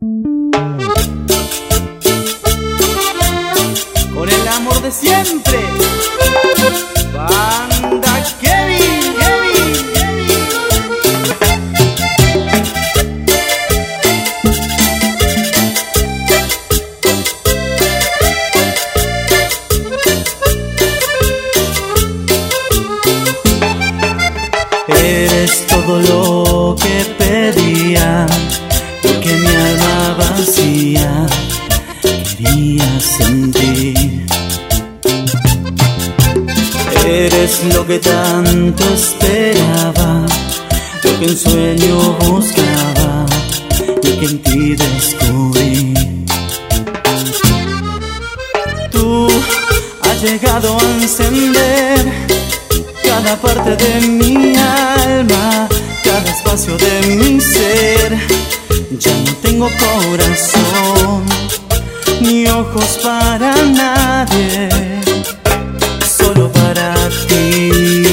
Con el amor de siempre, Banda Kevin, Kevin, Kevin. Eres todo lo que pedía, lo que mi alma vacía quería sentir. Eres lo que tanto esperaba, lo que en sueño buscaba y que en ti descubrí. Tú has llegado a encender cada parte de mi alma, cada espacio de mi ser. Ya no tengo corazón ni ojos para nadie, solo para ti.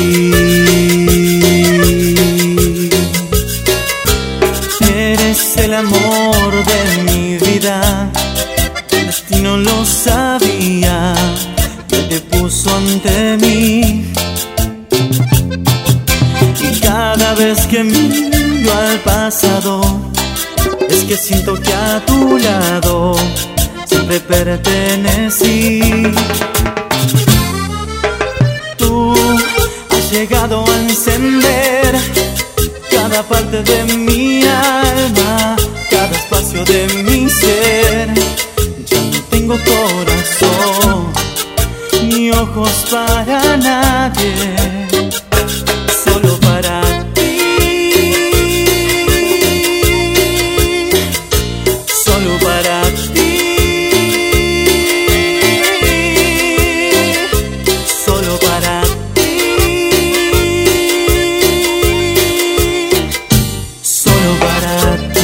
Eres el amor de mi vida, el destino lo sabía, que te puso ante mí. Y cada vez que miro al pasado, es que siento que a tu lado siempre pertenecí. Tú has llegado a encender cada parte de mi alma, cada espacio de mi ser. Ya no tengo corazón ni ojos para nadie, solo para ti, solo para ti, solo para ti, solo para ti.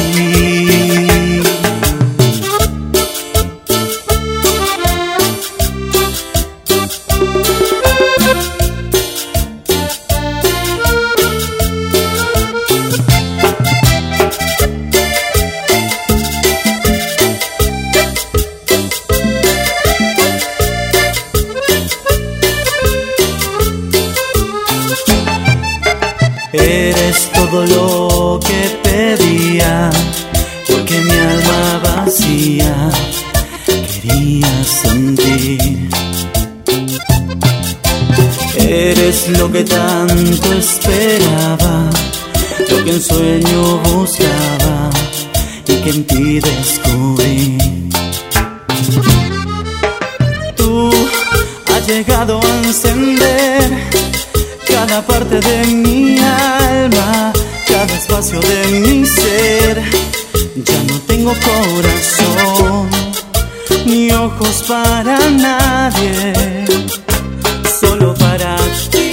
Eres todo lo que pedía, lo que mi alma vacía quería sentir. Eres lo que tanto esperaba, lo que en sueño buscaba y que en ti descubrí. Tú has llegado a encender cada parte de mi alma, cada espacio de mi ser. Ya no tengo corazón ni ojos para nadie, solo para ti,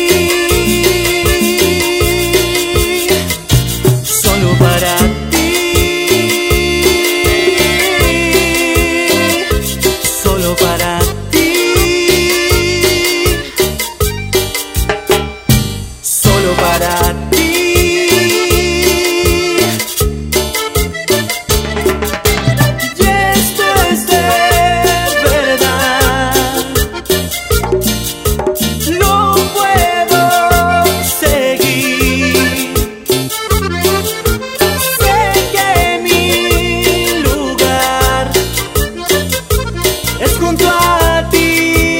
solo para ti, solo para ti, solo para ti. Y esto es de verdad, no puedo seguir. Sé que mi lugar es junto a ti.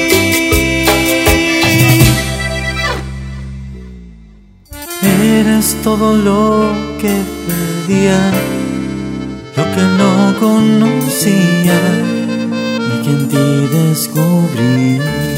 Eres todo lo que pedía, lo que no conocía y que en ti descubrí.